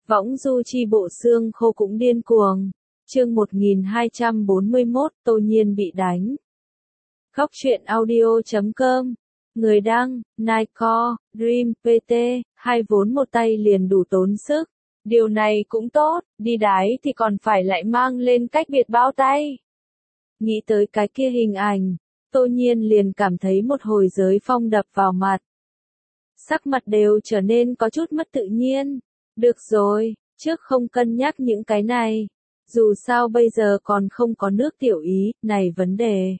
Võng du chi bộ xương khô cũng điên cuồng. Chương 1241, Tô Nhiên bị đánh. Khóc chuyện audio.com. Người đăng, Nightcore, Dream PT, hai vốn một tay liền đủ tốn sức. Điều này cũng tốt, đi đái thì còn phải lại mang lên cách biệt bao tay. Nghĩ tới cái kia hình ảnh, Tô Nhiên liền cảm thấy một hồi giới phong đập vào mặt. Sắc mặt đều trở nên có chút mất tự nhiên. Được rồi, trước không cân nhắc những cái này. Dù sao bây giờ còn không có nước tiểu ý, này vấn đề.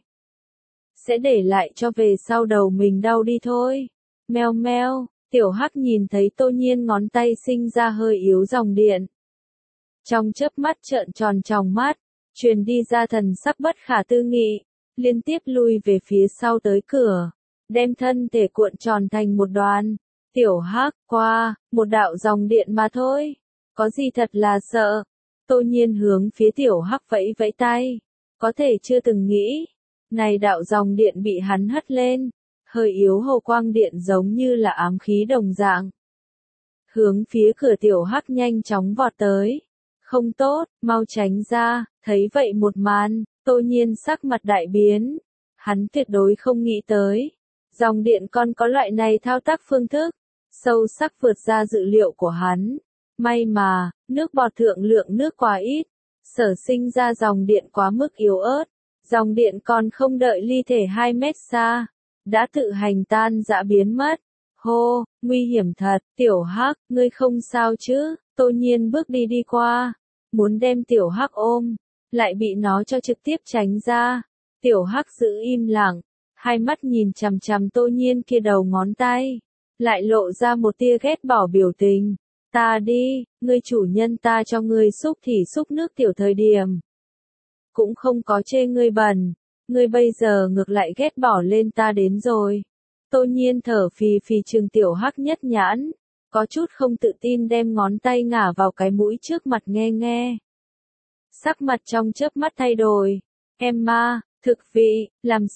Sẽ để lại cho về sau đầu mình đau đi thôi. Meo meo, tiểu hắc nhìn thấy Tô Nhiên ngón tay sinh ra hơi yếu dòng điện. Trong chớp mắt trợn tròn tròng mắt, truyền đi ra thần sắc bất khả tư nghị, liên tiếp lui về phía sau tới cửa, đem thân thể cuộn tròn thành một đoàn. Tiểu hắc, qua, một đạo dòng điện mà thôi. Có gì thật là sợ. Tô Nhiên hướng phía tiểu hắc vẫy vẫy tay. Có thể chưa từng nghĩ. Này đạo dòng điện bị hắn hất lên. Hơi yếu hầu quang điện giống như là ám khí đồng dạng. Hướng phía cửa tiểu hắc nhanh chóng vọt tới. Không tốt, mau tránh ra. Thấy vậy một màn, Tô Nhiên sắc mặt đại biến. Hắn tuyệt đối không nghĩ tới. Dòng điện còn có loại này thao tác phương thức. Sâu sắc vượt ra dự liệu của hắn. May mà, nước bọt thượng lượng nước quá ít. Sở sinh ra dòng điện quá mức yếu ớt. Dòng điện còn không đợi ly thể 2 mét xa. Đã tự hành tan dã biến mất. Hô, nguy hiểm thật. Tiểu hắc, ngươi không sao chứ? Tô Nhiên bước đi qua. Muốn đem tiểu hắc ôm. Lại bị nó cho trực tiếp tránh ra. Tiểu hắc giữ im lặng. Hai mắt nhìn chằm chằm Tô Nhiên kia đầu ngón tay. Lại lộ ra một tia ghét bỏ biểu tình. Ta đi, ngươi chủ nhân ta cho ngươi xúc thì xúc nước tiểu thời điểm. Cũng không có chê ngươi bẩn. Ngươi bây giờ ngược lại ghét bỏ lên ta đến rồi. Tô Nhiên thở phì phì trừng tiểu hắc nhất nhãn. Có chút không tự tin đem ngón tay ngả vào cái mũi trước mặt nghe nghe. Sắc mặt trong chớp mắt thay đổi. Emma, thực vị, làm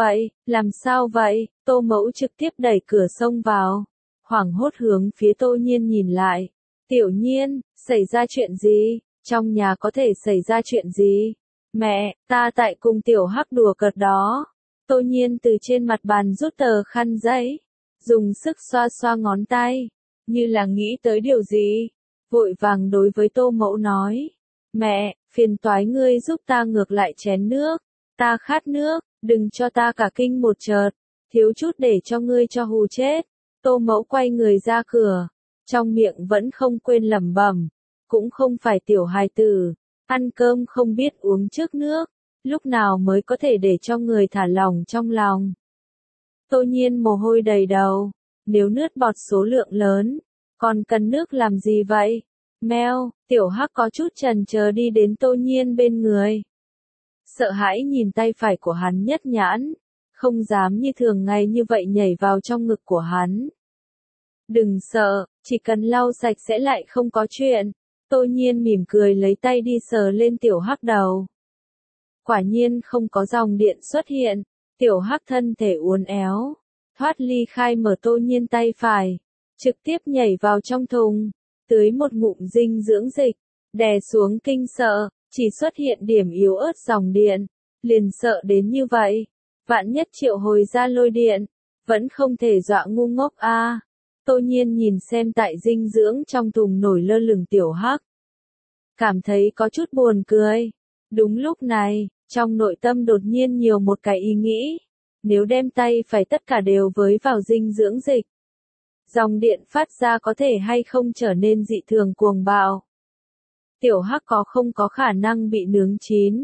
sao vậy, Tô Mẫu trực tiếp đẩy cửa xông vào. Hoảng hốt hướng phía Tô Nhiên nhìn lại. Tiểu Nhiên, xảy ra chuyện gì? Trong nhà có thể xảy ra chuyện gì? Mẹ, ta tại cùng tiểu hắc đùa cợt đó. Tô Nhiên từ trên mặt bàn rút tờ khăn giấy. Dùng sức xoa xoa ngón tay. Như là nghĩ tới điều gì. Vội vàng đối với Tô Mẫu nói. Mẹ, phiền toái ngươi giúp ta ngược lại chén nước. Ta khát nước, đừng cho ta cả kinh một chợt. Thiếu chút để cho ngươi cho hù chết. Tô Mẫu quay người ra cửa. Trong miệng vẫn không quên lẩm bẩm. Cũng không phải tiểu hài tử. Ăn cơm không biết uống trước nước. Lúc nào mới có thể để cho người thả lỏng trong lòng. Tô Nhiên mồ hôi đầy đầu. Nếu nước bọt số lượng lớn. Còn cần nước làm gì vậy? Meo, tiểu hắc có chút chần chờ đi đến Tô Nhiên bên người. Sợ hãi nhìn tay phải của hắn nhất nhãn. Không dám như thường ngày như vậy nhảy vào trong ngực của hắn. Đừng sợ, chỉ cần lau sạch sẽ lại không có chuyện. Tô Nhiên mỉm cười lấy tay đi sờ lên tiểu hắc đầu. Quả nhiên không có dòng điện xuất hiện. Tiểu hắc thân thể uốn éo. Thoát ly khai mở Tô Nhiên tay phải. Trực tiếp nhảy vào trong thùng. Tưới một ngụm dinh dưỡng dịch. Đè xuống kinh sợ. Chỉ xuất hiện điểm yếu ớt dòng điện. Liền sợ đến như vậy. Vạn nhất triệu hồi ra lôi điện. Vẫn không thể dọa ngu ngốc a. Tô Nhiên nhìn xem tại dinh dưỡng trong thùng nổi lơ lửng tiểu hắc. Cảm thấy có chút buồn cười. Đúng lúc này, trong nội tâm đột nhiên nhiều một cái ý nghĩ. Nếu đem tay phải tất cả đều với vào dinh dưỡng dịch. Dòng điện phát ra có thể hay không trở nên dị thường cuồng bạo. Tiểu hắc có không có khả năng bị nướng chín.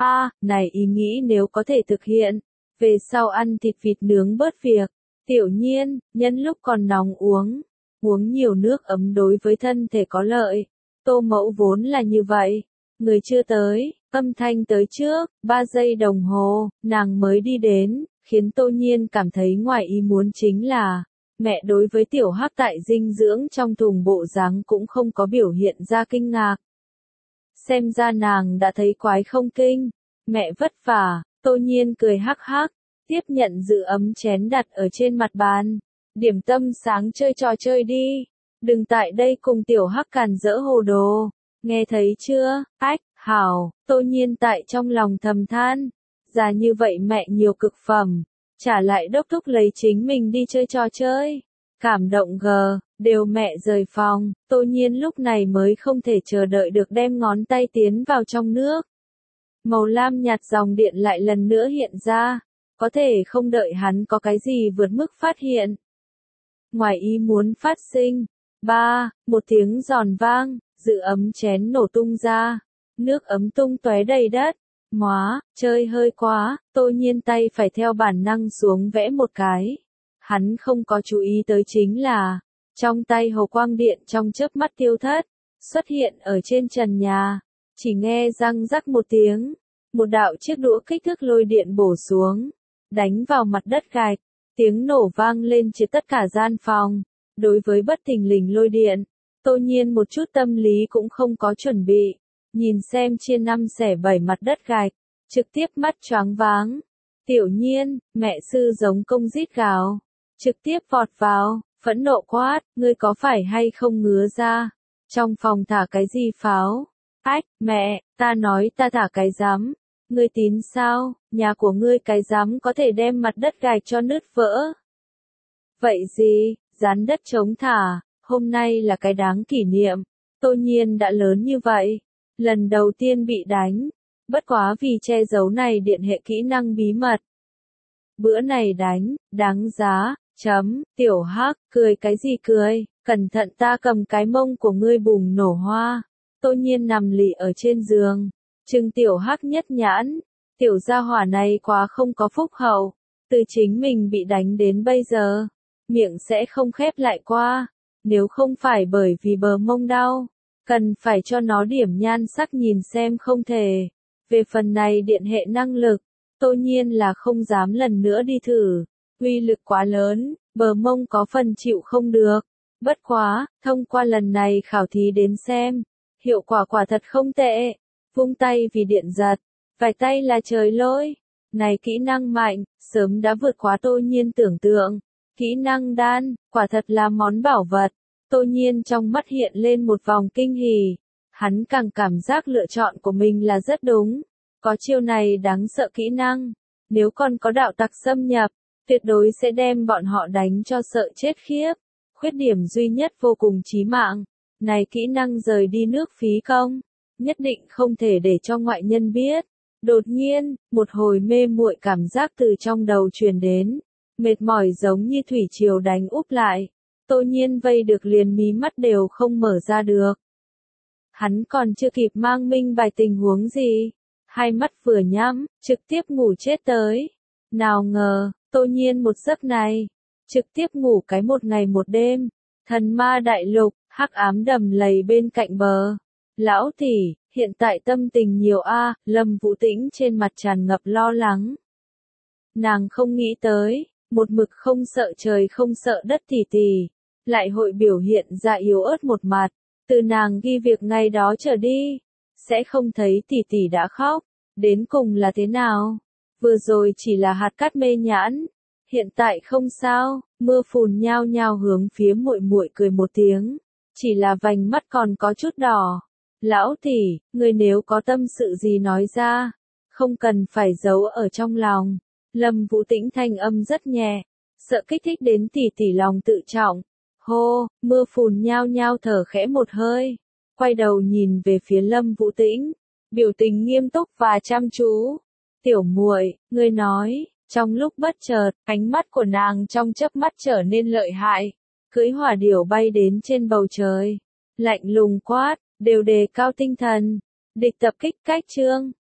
Này ý nghĩ nếu có thể thực hiện. Về sau ăn thịt vịt nướng bớt việc. Tiểu Nhiên, nhân lúc còn nóng uống. Uống nhiều nước ấm đối với thân thể có lợi. Tô Mẫu vốn là như vậy. Người chưa tới, âm thanh tới trước, 3 giây đồng hồ, nàng mới đi đến. Khiến Tô Nhiên cảm thấy ngoài ý muốn chính là. Mẹ đối với tiểu hắc tại dinh dưỡng trong thùng bộ dáng cũng không có biểu hiện ra kinh ngạc. Xem ra nàng đã thấy quái không kinh. Mẹ vất vả, Tô Nhiên cười hắc hắc. Tiếp nhận giữ ấm chén đặt ở trên mặt bàn. Điểm tâm sáng chơi trò chơi đi. Đừng tại đây cùng tiểu hắc càn rỡ hồ đồ. Nghe thấy chưa? Ách, hảo, Tô Nhiên tại trong lòng thầm than. Già như vậy mẹ nhiều cực phẩm. Trả lại đốc thúc lấy chính mình đi chơi trò chơi. Cảm động gờ, đều mẹ rời phòng, Tô Nhiên lúc này mới không thể chờ đợi được đem ngón tay tiến vào trong nước. Màu lam nhạt dòng điện lại lần nữa hiện ra, có thể không đợi hắn có cái gì vượt mức phát hiện. Ngoài ý muốn phát sinh, một tiếng giòn vang, giữ ấm chén nổ tung ra, nước ấm tung tóe đầy đất. Móa, chơi hơi quá, Tô Nhiên tay phải theo bản năng xuống vẽ một cái. Hắn không có chú ý tới chính là, trong tay hồ quang điện trong chớp mắt tiêu thất, xuất hiện ở trên trần nhà. Chỉ nghe răng rắc một tiếng, một đạo chiếc đũa kích thước lôi điện bổ xuống, đánh vào mặt đất gạch, tiếng nổ vang lên chia tất cả gian phòng. Đối với bất thình lình lôi điện, Tô Nhiên một chút tâm lý cũng không có chuẩn bị, nhìn xem chia 5 xẻ 7 mặt đất gạch, trực tiếp mắt choáng váng. Tiểu Nhiên, mẹ sư giống công rít gào, trực tiếp vọt vào, phẫn nộ quát, ngươi có phải hay không ngứa ra? Trong phòng thả cái gì pháo? Ách, mẹ, ta nói ta thả cái rắm, ngươi tín sao? Nhà của ngươi cái rắm có thể đem mặt đất gạch cho nứt vỡ. Vậy gì, dán đất chống thả, hôm nay là cái đáng kỷ niệm. Tô Nhiên đã lớn như vậy, lần đầu tiên bị đánh, bất quá vì che giấu này điện hệ kỹ năng bí mật. Bữa này đánh, đáng giá, tiểu hắc, cười cái gì cười, cẩn thận ta cầm cái mông của ngươi bùng nổ hoa. Tô Nhiên nằm lì ở trên giường, trừng tiểu hắc nhất nhãn, tiểu gia hỏa này quá không có phúc hậu, từ chính mình bị đánh đến bây giờ, miệng sẽ không khép lại qua, nếu không phải bởi vì bờ mông đau, cần phải cho nó điểm nhan sắc nhìn xem không thể. Về phần này điện hệ năng lực, Tô Nhiên là không dám lần nữa đi thử, uy lực quá lớn, bờ mông có phần chịu không được. Bất quá, thông qua lần này khảo thí đến xem, hiệu quả quả thật không tệ, vung tay vì điện giật, vài tay là trời lôi. Này kỹ năng mạnh, sớm đã vượt quá Tô Nhiên tưởng tượng. Kỹ năng đan, quả thật là món bảo vật. Tô Nhiên trong mắt hiện lên một vòng kinh hỉ. Hắn càng cảm giác lựa chọn của mình là rất đúng. Có chiêu này đáng sợ kỹ năng. Nếu còn có đạo tặc xâm nhập, tuyệt đối sẽ đem bọn họ đánh cho sợ chết khiếp. Khuyết điểm duy nhất vô cùng chí mạng. Này kỹ năng rời đi nước phí công. Nhất định không thể để cho ngoại nhân biết. Đột nhiên, một hồi mê muội cảm giác từ trong đầu truyền đến. Mệt mỏi giống như thủy triều đánh úp lại. Tô Nhiên vây được liền mí mắt đều không mở ra được. Hắn còn chưa kịp mang minh bài tình huống gì. Hai mắt vừa nhắm, trực tiếp ngủ chết tới. Nào ngờ, Tô Nhiên một giấc này, trực tiếp ngủ cái một ngày một đêm. Thần ma đại lục, hắc ám đầm lầy bên cạnh bờ. Lão tỷ, hiện tại tâm tình nhiều a. Lâm Vũ Tĩnh trên mặt tràn ngập lo lắng. Nàng không nghĩ tới, một mực không sợ trời không sợ đất tỷ tỷ, lại hội biểu hiện ra yếu ớt một mặt. Từ nàng ghi việc ngày đó trở đi, sẽ không thấy tỷ tỷ đã khóc. Đến cùng là thế nào? Vừa rồi chỉ là hạt cát mê nhãn, hiện tại không sao. Mưa phùn nhao nhao hướng phía muội muội cười một tiếng, chỉ là vành mắt còn có chút đỏ. Lão tỷ, người nếu có tâm sự gì nói ra, không cần phải giấu ở trong lòng. Lâm Vũ Tĩnh thanh âm rất nhẹ, sợ kích thích đến tỷ tỷ lòng tự trọng. Hô, mưa phùn nhao nhao thở khẽ một hơi, quay đầu nhìn về phía Lâm Vũ Tĩnh, biểu tình nghiêm túc và chăm chú. Tiểu muội, ngươi nói. Trong lúc bất chợt, ánh mắt của nàng trong chớp mắt trở nên lợi hại, cưỡi hỏa điểu bay đến trên bầu trời, lạnh lùng quát, đều đề cao tinh thần, địch tập kích cách chương.